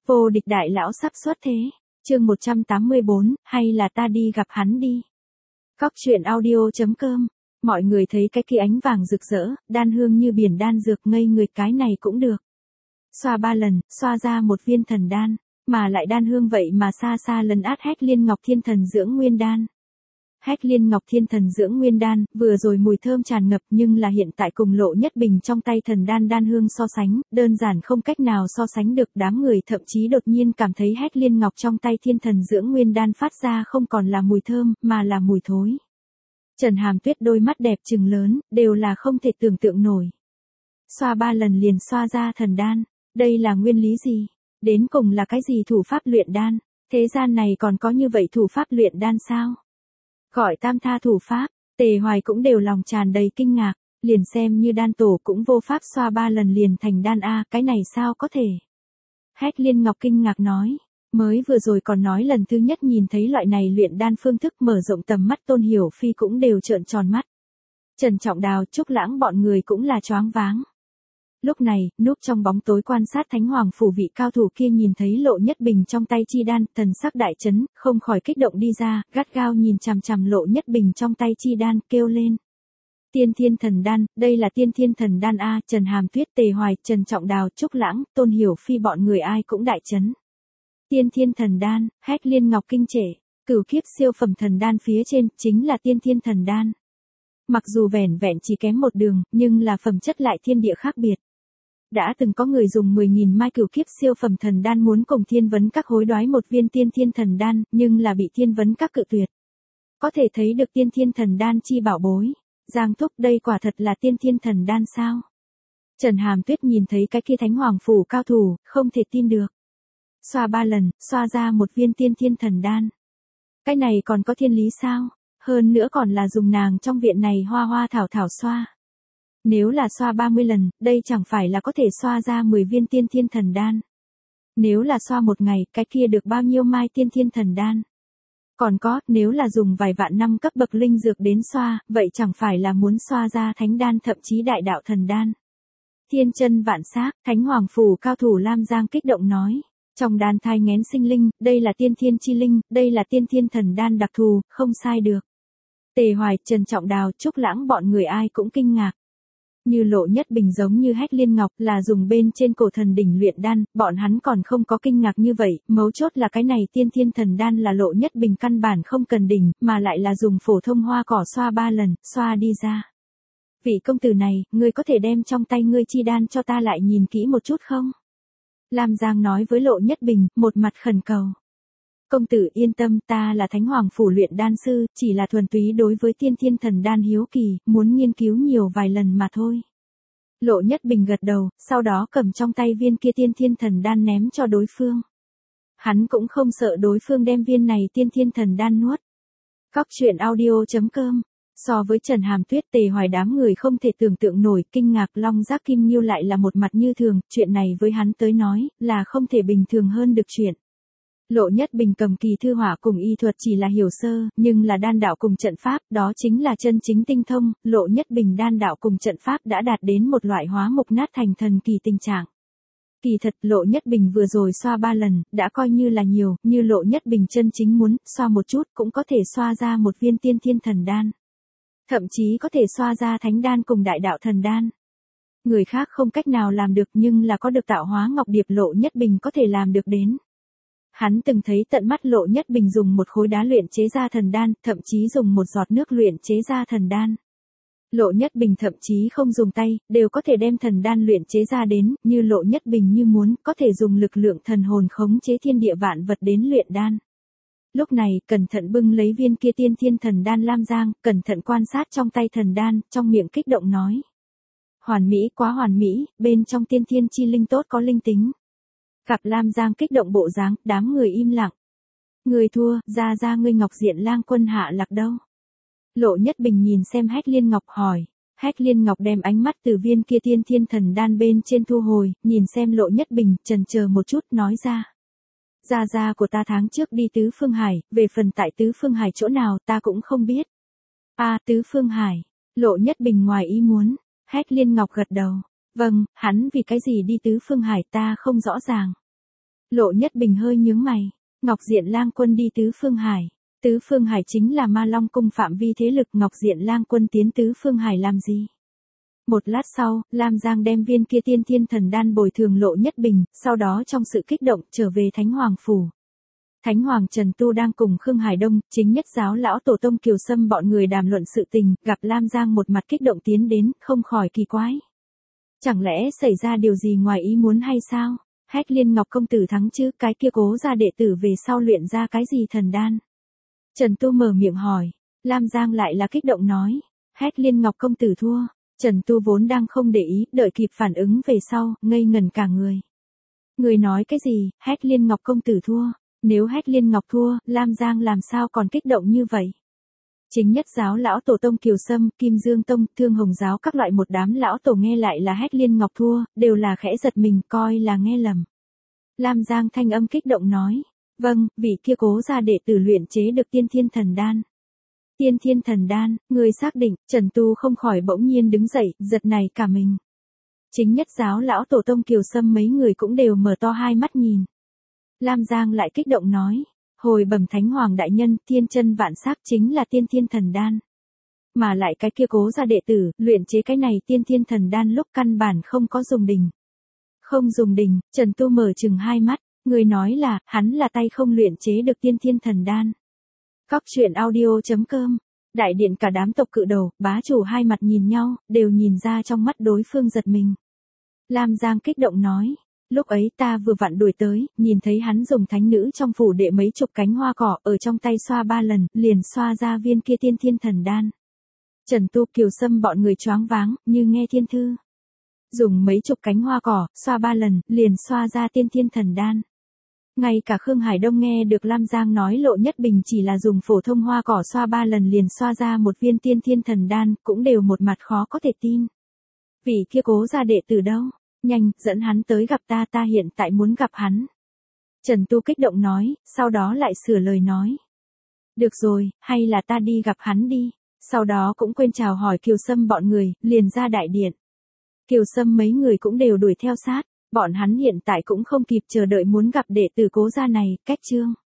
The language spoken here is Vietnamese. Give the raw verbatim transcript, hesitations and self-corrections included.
Vô địch đại lão sắp xuất thế. Chương một trăm tám mươi bốn, hay là ta đi gặp hắn đi. Cóc truyện audio chấm com. Mọi người thấy cái kia ánh vàng rực rỡ, đan hương như biển đan dược, ngây người, cái này cũng được. Xoa ba lần, xoa ra một viên thần đan, mà lại đan hương vậy mà xa xa lấn át Hách Liên Ngọc Thiên Thần Dưỡng Nguyên Đan. Hách Liên Ngọc Thiên Thần Dưỡng Nguyên Đan, vừa rồi mùi thơm tràn ngập, nhưng là hiện tại cùng Lộ Nhất Bình trong tay thần đan đan hương so sánh, đơn giản không cách nào so sánh được. Đám người thậm chí đột nhiên cảm thấy Hách Liên Ngọc trong tay Thiên Thần Dưỡng Nguyên Đan phát ra không còn là mùi thơm, mà là mùi thối. Trần Hàm Tuyết đôi mắt đẹp trừng lớn, đều là không thể tưởng tượng nổi. Xoa ba lần liền xoa ra thần đan, đây là nguyên lý gì? Đến cùng là cái gì thủ pháp luyện đan? Thế gian này còn có như vậy thủ pháp luyện đan sao? Gọi tam tha thủ pháp, Tề Hoài cũng đều lòng tràn đầy kinh ngạc, liền xem như đan tổ cũng vô pháp xoa ba lần liền thành đan a, cái này sao có thể? Hách Liên Ngọc kinh ngạc nói, mới vừa rồi còn nói lần thứ nhất nhìn thấy loại này luyện đan phương thức, mở rộng tầm mắt Tôn Hiểu Phi cũng đều trợn tròn mắt. Trần Trọng Đào, Trúc Lãng bọn người cũng là choáng váng. Lúc này, núp trong bóng tối quan sát Thánh Hoàng phủ vị cao thủ kia nhìn thấy Lộ Nhất Bình trong tay chi đan, thần sắc đại chấn, không khỏi kích động đi ra, gắt gao nhìn chằm chằm Lộ Nhất Bình trong tay chi đan, kêu lên. Tiên Thiên Thần Đan, đây là Tiên Thiên Thần Đan a. Trần Hàm Tuyết, Tề Hoài, Trần Trọng Đào, Trúc Lãng, Tôn Hiểu Phi bọn người ai cũng đại chấn. Tiên Thiên Thần Đan, Hách Liên Ngọc kinh trệ, cửu kiếp siêu phẩm thần đan phía trên, chính là Tiên Thiên Thần Đan. Mặc dù vẻn vẹn chỉ kém một đường, nhưng là phẩm chất lại thiên địa khác biệt. Đã từng có người dùng mười nghìn mai cửu kiếp siêu phẩm thần đan muốn cùng Thiên Vấn Các hối đoái một viên Tiên Thiên Thần Đan, nhưng là bị Thiên Vấn Các cự tuyệt. Có thể thấy được Tiên Thiên Thần Đan chi bảo bối. Giang thúc, đây quả thật là Tiên Thiên Thần Đan sao? Trần Hàm Tuyết nhìn thấy cái kia Thánh Hoàng phủ cao thủ, không thể tin được. Xoa ba lần, xoa ra một viên Tiên Thiên Thần Đan. Cái này còn có thiên lý sao? Hơn nữa còn là dùng nàng trong viện này hoa hoa thảo thảo xoa. Nếu là xoa ba mươi lần, đây chẳng phải là có thể xoa ra mười viên Tiên Thiên Thần Đan. Nếu là xoa một ngày, cái kia được bao nhiêu mai Tiên Thiên Thần Đan? Còn có, nếu là dùng vài vạn năm cấp bậc linh dược đến xoa, vậy chẳng phải là muốn xoa ra thánh đan thậm chí đại đạo thần đan. Thiên chân vạn xác, Thánh Hoàng phủ cao thủ Lam Giang kích động nói. Trong đan thai nghén sinh linh, đây là tiên thiên chi linh, đây là Tiên Thiên Thần Đan đặc thù, không sai được. Tề Hoài, Trần Trọng Đào, Trúc Lãng bọn người ai cũng kinh ngạc. Như Lộ Nhất Bình giống như Hách Liên Ngọc là dùng bên trên cổ thần đỉnh luyện đan, bọn hắn còn không có kinh ngạc như vậy, mấu chốt là cái này Tiên Thiên Thần Đan là Lộ Nhất Bình căn bản không cần đỉnh, mà lại là dùng phổ thông hoa cỏ xoa ba lần, xoa đi ra. Vị công tử này, ngươi có thể đem trong tay ngươi chi đan cho ta lại nhìn kỹ một chút không? Lam Giang nói với Lộ Nhất Bình, một mặt khẩn cầu. Công tử yên tâm, ta là Thánh Hoàng phủ luyện đan sư, chỉ là thuần túy đối với Tiên Thiên Thần Đan hiếu kỳ, muốn nghiên cứu nhiều vài lần mà thôi. Lộ Nhất Bình gật đầu, sau đó cầm trong tay viên kia Tiên Thiên Thần Đan ném cho đối phương. Hắn cũng không sợ đối phương đem viên này Tiên Thiên Thần Đan nuốt. Cóc truyện audio chấm com. So với Trần Hàm Tuyết, Tề Hoài đám người không thể tưởng tượng nổi, kinh ngạc Long Giác Kim Nghiêu lại là một mặt như thường, chuyện này với hắn tới nói, là không thể bình thường hơn được chuyện. Lộ Nhất Bình cầm kỳ thư hỏa cùng y thuật chỉ là hiểu sơ, nhưng là đan đạo cùng trận pháp, đó chính là chân chính tinh thông. Lộ Nhất Bình đan đạo cùng trận pháp đã đạt đến một loại hóa mục nát thành thần kỳ tình trạng. Kỳ thật, Lộ Nhất Bình vừa rồi xoa ba lần, đã coi như là nhiều, như Lộ Nhất Bình chân chính muốn, xoa một chút cũng có thể xoa ra một viên Tiên Thiên Thần Đan. Thậm chí có thể xoa ra thánh đan cùng đại đạo thần đan. Người khác không cách nào làm được, nhưng là có được tạo hóa ngọc điệp Lộ Nhất Bình có thể làm được đến. Hắn từng thấy tận mắt Lộ Nhất Bình dùng một khối đá luyện chế ra thần đan, thậm chí dùng một giọt nước luyện chế ra thần đan. Lộ Nhất Bình thậm chí không dùng tay, đều có thể đem thần đan luyện chế ra đến, như Lộ Nhất Bình như muốn, có thể dùng lực lượng thần hồn khống chế thiên địa vạn vật đến luyện đan. Lúc này, cẩn thận bưng lấy viên kia Tiên Thiên Thần Đan Lam Giang, cẩn thận quan sát trong tay thần đan, trong miệng kích động nói. Hoàn mỹ, quá hoàn mỹ, bên trong Tiên Thiên chi linh tốt có linh tính. Gặp Lam Giang kích động bộ dáng, đám người im lặng. Người thua, ra ra ngươi Ngọc Diện Lang Quân hạ lạc đâu? Lộ Nhất Bình nhìn xem Hách Liên Ngọc hỏi. Hách Liên Ngọc đem ánh mắt từ viên kia Tiên Thiên Thần Đan bên trên thu hồi, nhìn xem Lộ Nhất Bình, chần chờ một chút, nói ra. Gia gia của ta tháng trước đi Tứ Phương Hải, về phần tại Tứ Phương Hải chỗ nào ta cũng không biết. A, à, Tứ Phương Hải. Lộ Nhất Bình ngoài ý muốn. Hách Liên Ngọc gật đầu. Vâng, hắn vì cái gì đi Tứ Phương Hải ta không rõ ràng. Lộ Nhất Bình hơi nhướng mày. Ngọc Diện Lang Quân đi Tứ Phương Hải. Tứ Phương Hải chính là Ma Long Cung phạm vi thế lực, Ngọc Diện Lang Quân tiến Tứ Phương Hải làm gì? Một lát sau, Lam Giang đem viên kia tiên thiên thần đan bồi thường Lộ Nhất Bình, sau đó trong sự kích động trở về Thánh Hoàng Phủ. Thánh Hoàng Trần Tu đang cùng Khương Hải Đông, chính nhất giáo lão tổ tông Kiều Sâm bọn người đàm luận sự tình, gặp Lam Giang một mặt kích động tiến đến, không khỏi kỳ quái. Chẳng lẽ xảy ra điều gì ngoài ý muốn hay sao? Hách Liên Ngọc công tử thắng chứ, cái kia Cố gia đệ tử về sau luyện ra cái gì thần đan? Trần Tu mở miệng hỏi, Lam Giang lại là kích động nói, Hách Liên Ngọc công tử thua. Trần Tu vốn đang không để ý, đợi kịp phản ứng về sau, ngây ngẩn cả người. Người nói cái gì, Hách Liên Ngọc công tử thua? Nếu Hách Liên Ngọc thua, Lam Giang làm sao còn kích động như vậy? Chính nhất giáo lão tổ tông Kiều Sâm, Kim Dương Tông, Thương Hồng giáo các loại một đám lão tổ nghe lại là Hách Liên Ngọc thua, đều là khẽ giật mình, coi là nghe lầm. Lam Giang thanh âm kích động nói, vâng, vị kia Cố gia đệ tử luyện chế được tiên thiên thần đan. Tiên thiên thần đan, người xác định, Trần Tu không khỏi bỗng nhiên đứng dậy, giật này cả mình. Chính nhất giáo lão tổ tông Kiều Sâm mấy người cũng đều mở to hai mắt nhìn. Lam Giang lại kích động nói, hồi bẩm Thánh Hoàng đại nhân, thiên chân vạn sắc chính là tiên thiên thần đan. Mà lại cái kia Cố gia đệ tử, luyện chế cái này tiên thiên thần đan lúc căn bản không có dùng đình. Không dùng đình, Trần Tu mở chừng hai mắt, người nói là, hắn là tay không luyện chế được tiên thiên thần đan. Cóc truyện audio chấm com. Đại điện cả đám tộc cự đầu, bá chủ hai mặt nhìn nhau, đều nhìn ra trong mắt đối phương giật mình. Lam Giang kích động nói, lúc ấy ta vừa vặn đuổi tới, nhìn thấy hắn dùng thánh nữ trong phủ đệ mấy chục cánh hoa cỏ ở trong tay xoa ba lần, liền xoa ra viên kia tiên thiên thần đan. Trần Tu Kiều Sâm bọn người choáng váng, như nghe thiên thư. Dùng mấy chục cánh hoa cỏ, xoa ba lần, liền xoa ra tiên thiên thần đan. Ngay cả Khương Hải Đông nghe được Lam Giang nói Lộ Nhất Bình chỉ là dùng phổ thông hoa cỏ xoa ba lần liền xoa ra một viên tiên thiên thần đan, cũng đều một mặt khó có thể tin. Vị kia Cố gia đệ tử đâu? Nhanh, dẫn hắn tới gặp ta, ta hiện tại muốn gặp hắn. Trần Tu kích động nói, sau đó lại sửa lời nói. Được rồi, hay là ta đi gặp hắn đi. Sau đó cũng quên chào hỏi Kiều Sâm bọn người, liền ra đại điện. Kiều Sâm mấy người cũng đều đuổi theo sát. Bọn hắn hiện tại cũng không kịp chờ đợi muốn gặp đệ tử Cố gia này, cách chương.